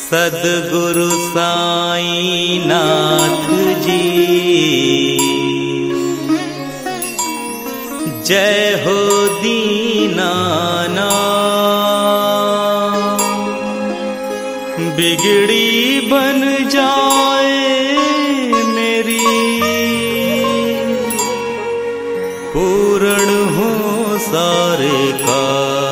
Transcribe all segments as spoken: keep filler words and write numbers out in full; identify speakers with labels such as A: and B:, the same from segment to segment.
A: सद्गुरु साईं नाथ जी, जय हो दीनानाथ। बिगड़ी बन जाए मेरी, पूर्ण हो सारे का।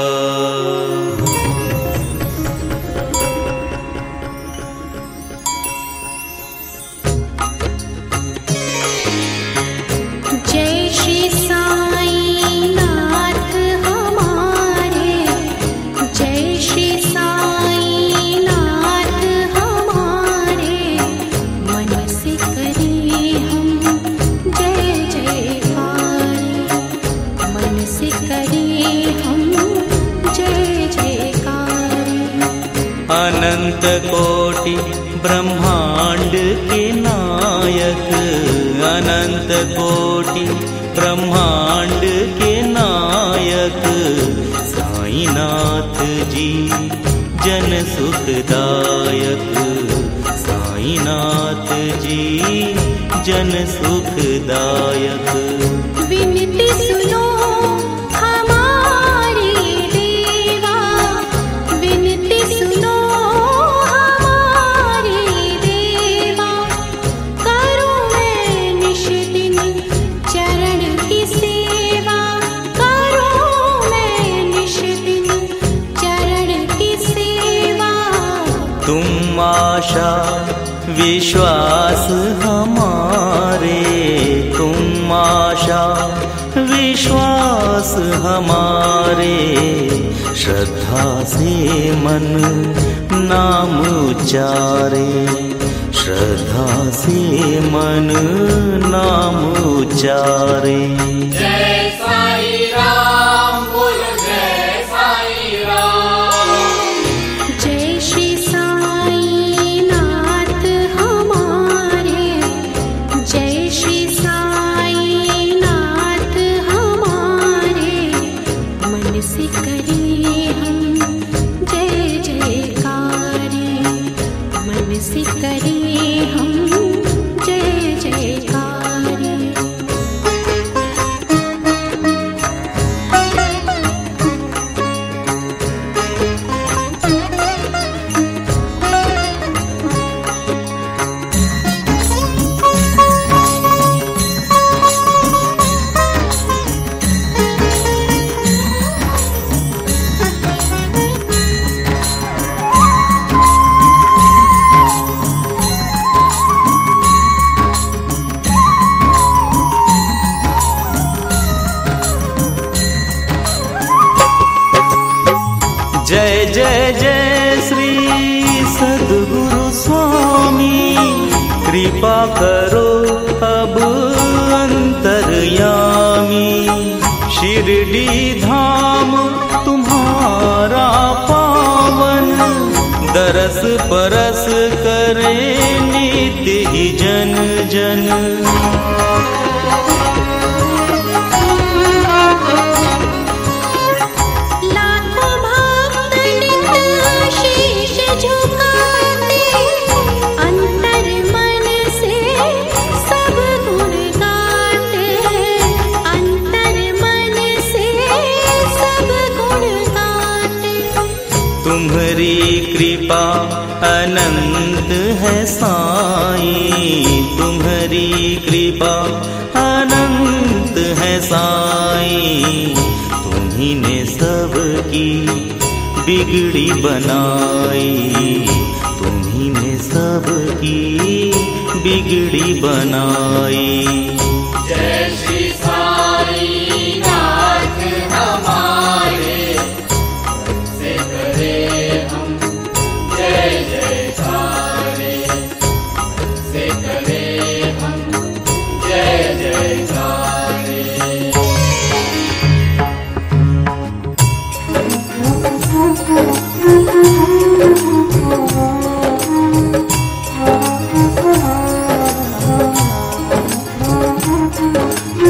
A: अनंत कोटि ब्रह्मांड के नायक, अनंत कोटि ब्रह्मांड के नायक साईनाथ जी जन सुखदायक, साईनाथ जी जन सुखदायक।
B: विनती सुनो हमारी देवा, विनती सुनो हमारी देवा। करूं मैं निश दिन चरण की सेवा, करूं मैं निश दिन चरण की सेवा।
A: तुम आशा विश्वास हमारे, तुम आशा विश्वास हमारे। श्रद्धा से मन नाम उच्चारे, श्रद्धा से मन नाम उच्चारे।
C: जय साई राम, बोलो जय साई राम।
B: जय श्री साईनाथ हमारे, जय श्री साईनाथ हमारे। मन से करे हम जय जयकारे, मन से करे हम जय जयकारे।
A: जय जय जय श्री सद्गुरु स्वामी, कृपा करो अब अंतर्यामी। शिरडी धाम तुम्हारा पावन, दरस परस करे नित्य ही जन जन। तुम्हारी कृपा अनंत है साईं, तुम्हारी कृपा अनंत है साईं। तुम्ही ने सबकी बिगड़ी बनाई, तुम्ही ने सबकी बिगड़ी बनाई।
C: जय श्री साईनाथ हमारे, से करे हम जय जयकारे, से करे हम जय जयकारे।
B: Thank you.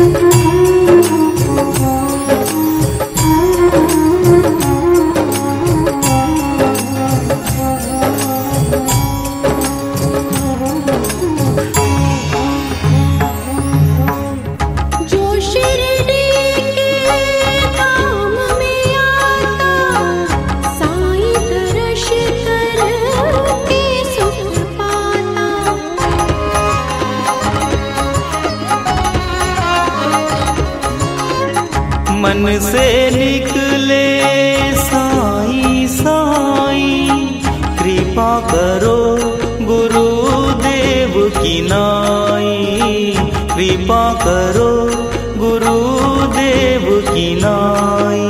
A: से निकले साईं साईं, कृपा करो गुरुदेव की नाई, कृपा करो गुरुदेव की नाई।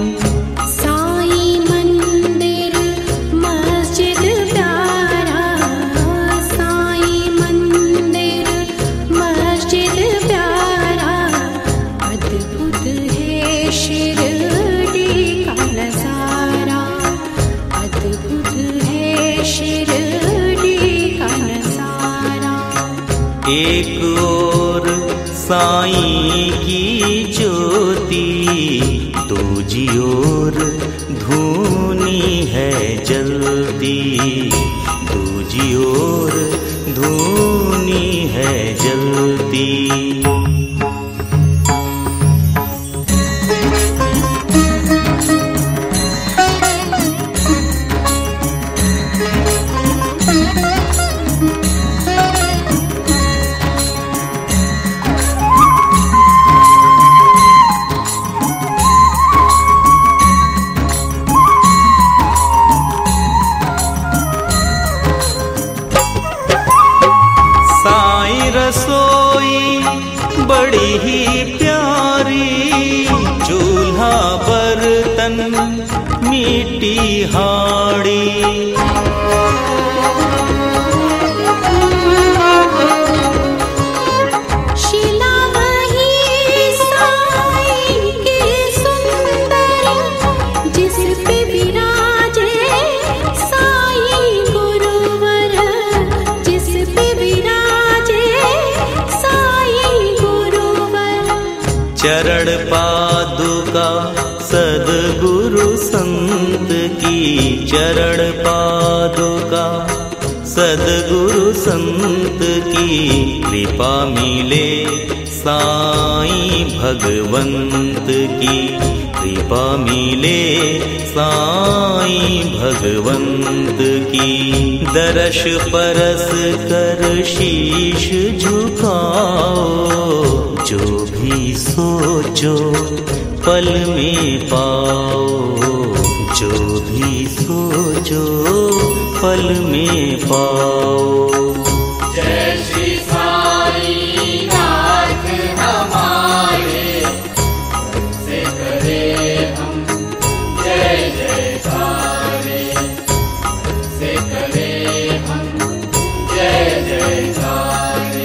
A: एक ओर साईं की ज्योति, दूजी ओर धूनी है जलती, दूजी ओर धूनी है जलती। रसोई बड़ी ही प्यारी, चूल्हा बर्तन मिट्टी हाड़ी,
B: शिला वही साईं की सुंदर, जिस पे विराजे साईं गुरुवर, जिस पे
A: चरण पादुका सद्गुरु संत की, चरण पादुका सद्गुरु संत की, कृपा मिले साईं भगवंत की, कृपा मिले साईं भगवंत की। दर्श परस कर शीश झुकाओ, जो भी सोचो पल में पाओ, जो भी सोचो पल में पाओ।
C: जय श्री साईं नाथ हमारे, से करे हम जय जयकारे, से करे हम जय जयकारे।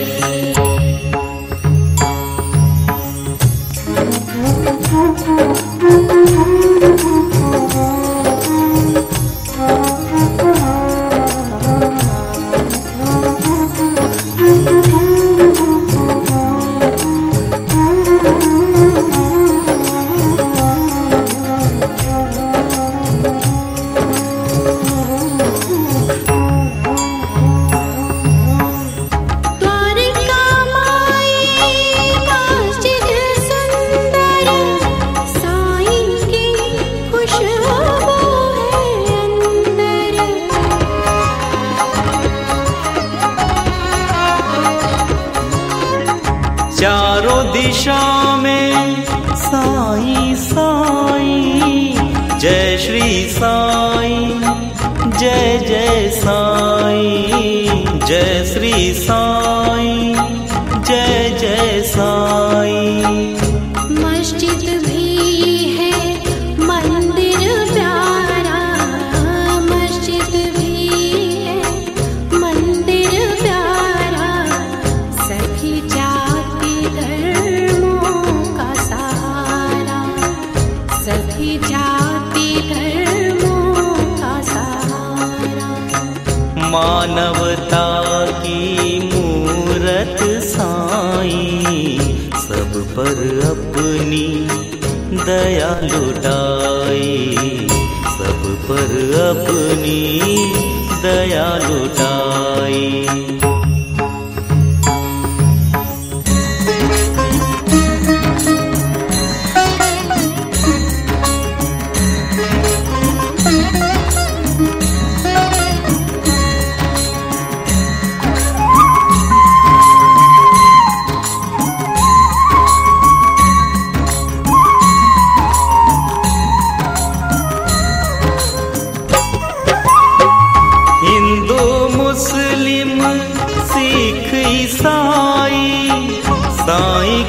A: चारों दिशा में साईं साईं, जय श्री साईं, जय जय साईं, जय श्री साईं, जय जय साईं।
B: मस्जिद भी है मंदिर प्यारा, मस्जिद भी है मंदिर प्यारा, सभी जाति धर्मों का सहारा, सभी जाति धर्मों का सहारा।
A: मानवता की मूरत साईं, सब पर अपनी दया लुटाई, सब पर अपनी दया लुटाई।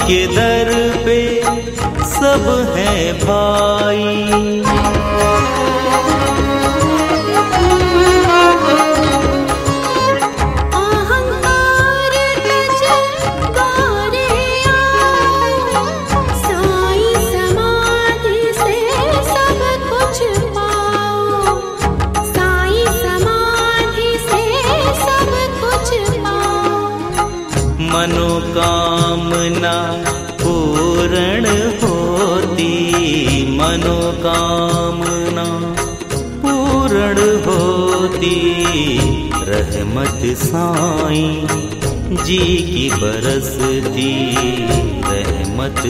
A: के दर पे सब है भाई।
B: अहंकार तज गारे आओ, साई समाधि से सब कुछ पाओ, साई समाधि से सब कुछ पाओ।
A: मनोकामना पूर्ण होती, मनोकामना पूर्ण होती, रहमत साईं जी की बरसती, रहमत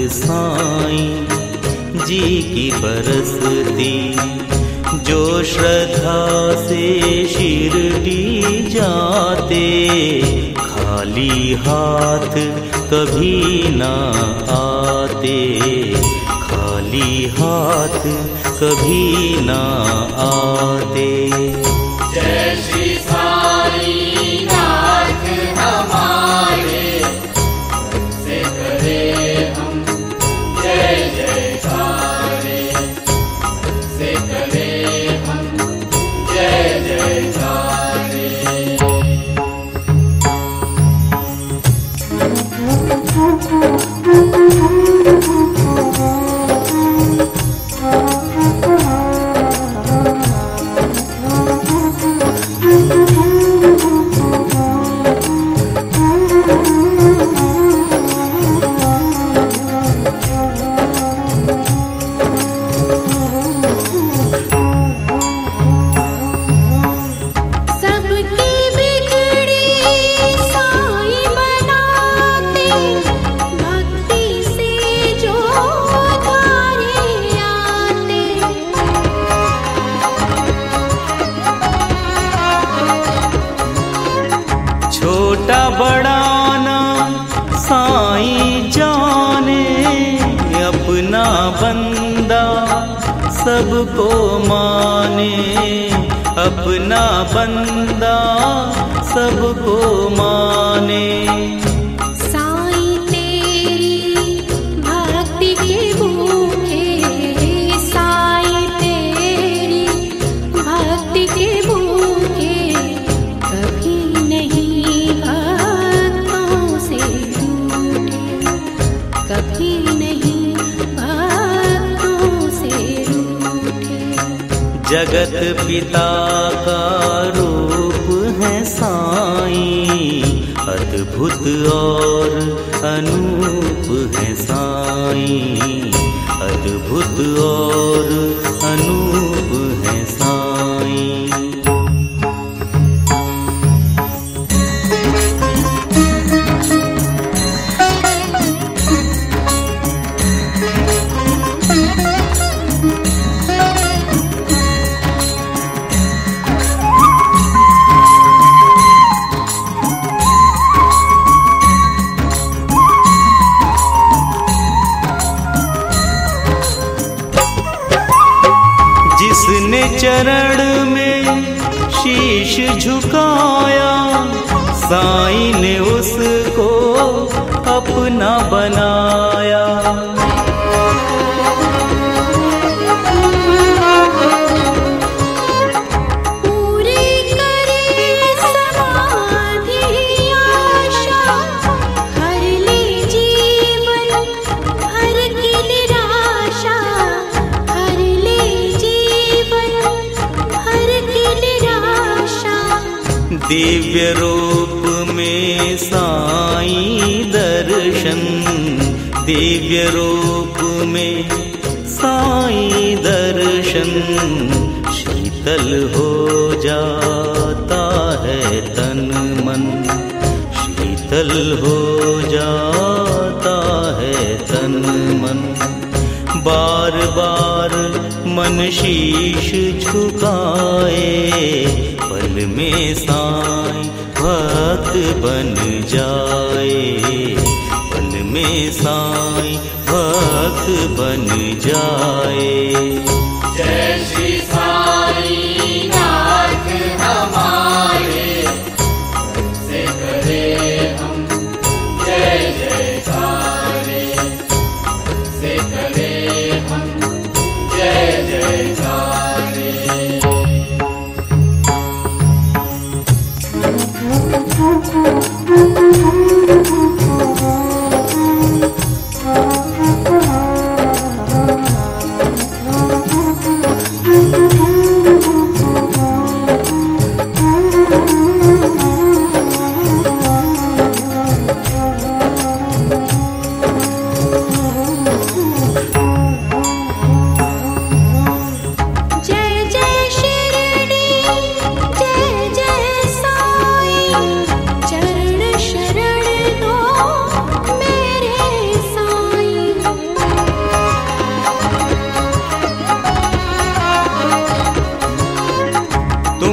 A: साईं जी की बरसती। जो श्रद्धा से शिरडी जाते, खाली हाथ कभी ना आते, खाली हाथ कभी ना आते।
C: जय श्री साईं नाथ हमारे, सबसे करे हम जय जयकारे, सबसे करे हम जय जयकारे।
A: छोटा बड़ा ना साईं जाने, अपना बंदा सबको माने, अपना बंदा सबको माने।
B: साईं तेरी भक्ति के भूखे, साईं तेरी भक्ति के भूखे, कभी नहीं भक्तों से रूठे, कभी नहीं भक्तों से रूठे।
A: जगत पिता का रूप है साईं, अद्भुत और अनूप है साईं, अद्भुत और अनूप है साईं। जिसने चरण में शीश झुकाया, साईं ने उसको अपना बनाया।
B: पूरी करे समाधि आशा, हर ले जीवन भर की निराशा, हर ले जीवन भर की निराशा।
A: दिव्य रूप में साईं दर्शन, दिव्य रूप में साईं दर्शन, शीतल हो जाता है तन मन, शीतल हो जाता है तन मन। बार बार मन शीश झुकाए, पल में साईं भक्त बन जाए, पल में साईं भक्त बन जाए।
C: जय श्री साईं नाथ हमारे, सबसे करे हम जय जयकारे।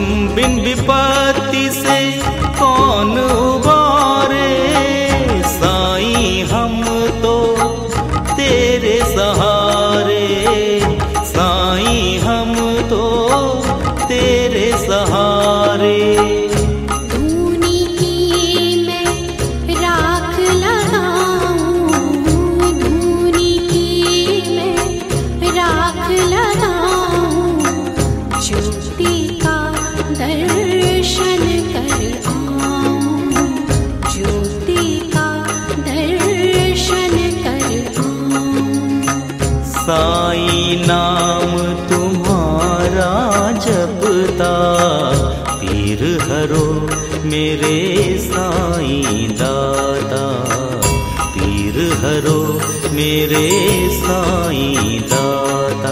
A: बिन विपत्ति से कौन उबारे, साईं हम तो तेरे सहारे, साईं हम तो तेरे सहारे।
B: धूनी की मैं राख लगाऊं, धूनी की मैं राख लगाऊं, ज्योति का दर्शन कर आऊं, ज्योति का दर्शन कर आऊं।
A: साईं नाम तुम्हारा जपता, पीर हरो मेरे साईं दाता, पीर हरो मेरे साईं दाता।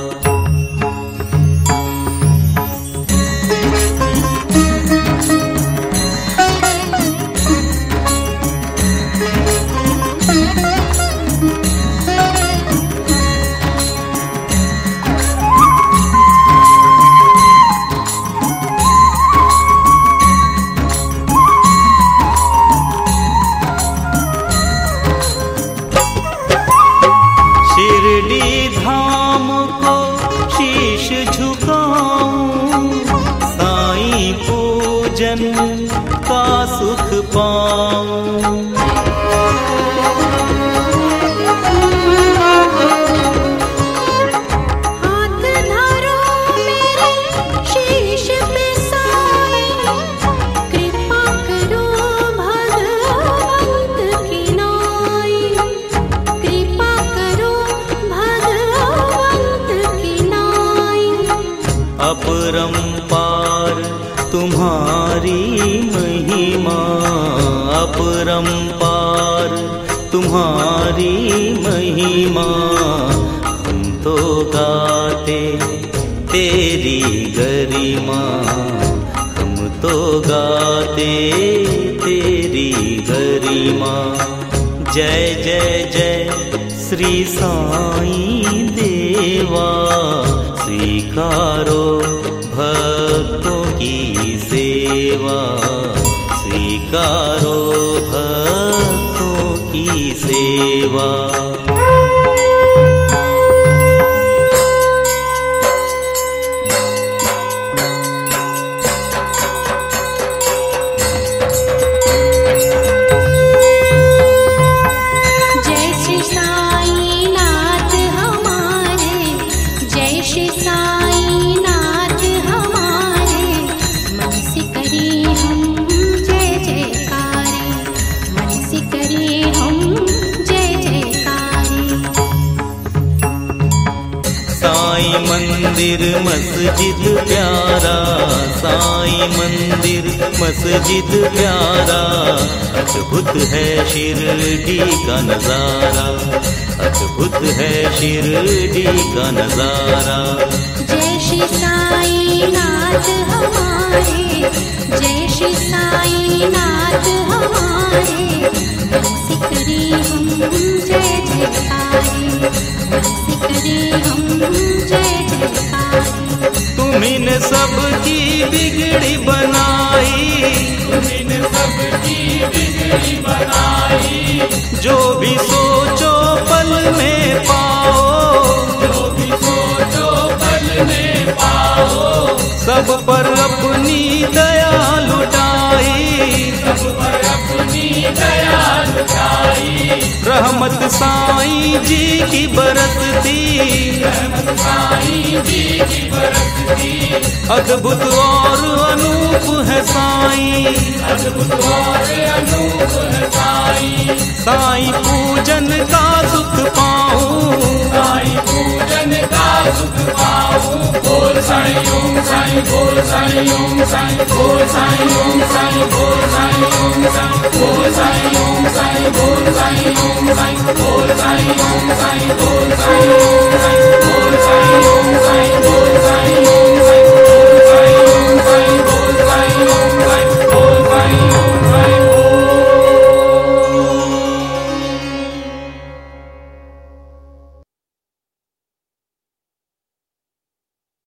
A: शिरडी धाम को शीश झुकाऊं, साईं पूजन का सुख पाऊं।
B: हाथ धरो मेरे शीश पे साईं, कृपा करो भगवंत की नाई, कृपा करो भगवंत की नाई।
A: अपरंपार तुम्हारी महिमा, अपरंपार तुम्हारी महिमा, हम तो गाते तेरी गरिमा, हम तो गाते तेरी गरिमा। जय जय जय श्री साईं देवा, स्वीकारो भक्तों की सेवा, स्वीकारो भक्तों की सेवा।
B: जय श्री साईं नाथ हमारे, जय श्री साईं नाथ हमारे, मन से करे हम जय जयकारे, मन से करे हम जय जयकारे।
A: साईं मंदिर मस्जिद प्यारा, साईं मंदिर मस्जिद प्यारा, अद्भुत है शिरडी का नजारा, अद्भुत है शिरडी का नजारा।
B: जय श्री साईं नाथ हमारे, जय श्री साईं नाथ हमारे, मन से करे हम जय जयकारे, मन से करे हम जय जयकारे।
A: तुम्ही ने सबकी बिगड़ी बनाई,
C: तुम्ही ने सबकी बिगड़ी बनाई,
A: जो भी सोचो पल में पाओ,
C: जो भी सोचो पल में पाओ,
A: सब पर अपनी दया लुटाई,
C: सब पर अपनी दया लुटाई।
A: रहमत साईं जी की बरसती,
C: रहमत साईं जी की बरसती,
A: अद्भुत और अनूप है साईं,
C: अद्भुत और अनूप है साईं।
A: साईं पूजन का सुख पाऊं,
C: साईं पूजन का सुख पाऊं। बोल साईं ओम साईं, बोल साईं ओम साईं, बोल साईं ओम साईं, बोल साईं ओम साईं, बोल साईं ओम साईं, बोल साईं ओम साईं, बोल साईं ओम साईं, बोल साईं ओम साईं।